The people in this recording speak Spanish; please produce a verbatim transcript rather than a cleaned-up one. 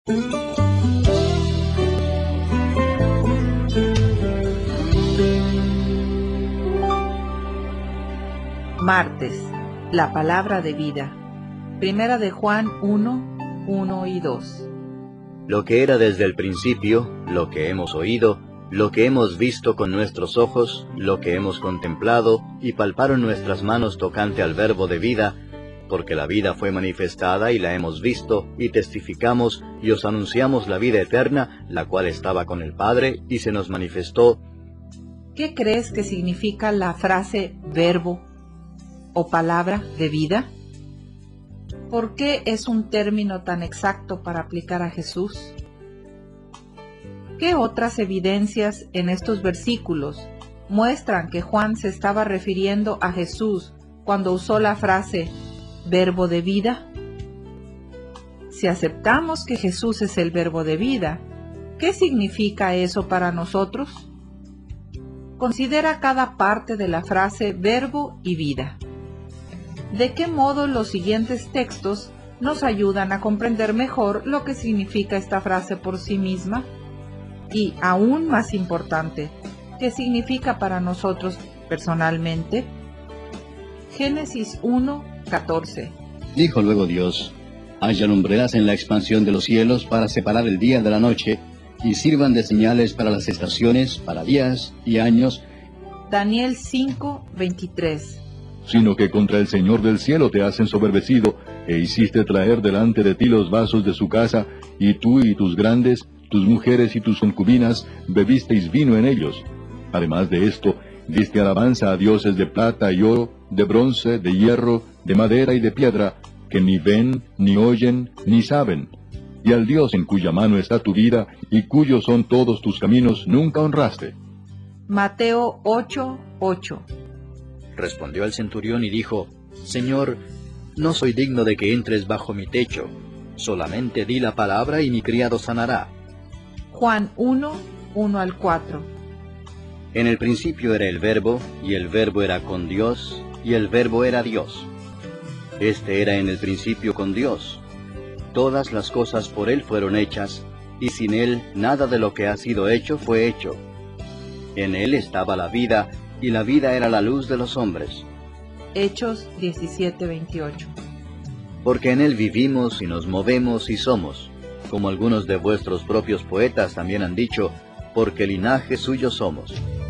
Martes, la palabra de vida. Primera de Juan uno, uno y dos. Lo que era desde el principio, lo que hemos oído, lo que hemos visto con nuestros ojos, lo que hemos contemplado y palparon nuestras manos tocante al verbo de vida, porque la vida fue manifestada y la hemos visto, y testificamos y os anunciamos la vida eterna, la cual estaba con el Padre y se nos manifestó. ¿Qué crees que significa la frase verbo o palabra de vida? ¿Por qué es un término tan exacto para aplicar a Jesús? ¿Qué otras evidencias en estos versículos muestran que Juan se estaba refiriendo a Jesús cuando usó la frase verbo de vida? Si aceptamos que Jesús es el verbo de vida, ¿qué significa eso para nosotros? Considera cada parte de la frase verbo y vida. ¿De qué modo los siguientes textos nos ayudan a comprender mejor lo que significa esta frase por sí misma? Y, aún más importante, ¿qué significa para nosotros personalmente? Génesis uno, catorce. Dijo luego Dios: haya lumbreras en la expansión de los cielos para separar el día de la noche, y sirvan de señales para las estaciones, para días y años. Daniel cinco, veintitrés. Sino que contra el Señor del cielo te has ensoberbecido, e hiciste traer delante de ti los vasos de su casa, y tú y tus grandes, tus mujeres y tus concubinas, bebisteis vino en ellos. Además de esto, diste alabanza a dioses de plata y oro, de bronce, de hierro, de madera y de piedra, que ni ven, ni oyen, ni saben. Y al Dios en cuya mano está tu vida, y cuyos son todos tus caminos, nunca honraste. Mateo ocho, ocho. Respondió el centurión y dijo: Señor, no soy digno de que entres bajo mi techo, solamente di la palabra y mi criado sanará. Juan uno, uno al cuatro. En el principio era el Verbo, y el Verbo era con Dios, y el Verbo era Dios. Este era en el principio con Dios. Todas las cosas por Él fueron hechas, y sin Él nada de lo que ha sido hecho fue hecho. En Él estaba la vida, y la vida era la luz de los hombres. Hechos diecisiete, veintiocho. Porque en Él vivimos y nos movemos y somos, como algunos de vuestros propios poetas también han dicho, porque linaje suyo somos.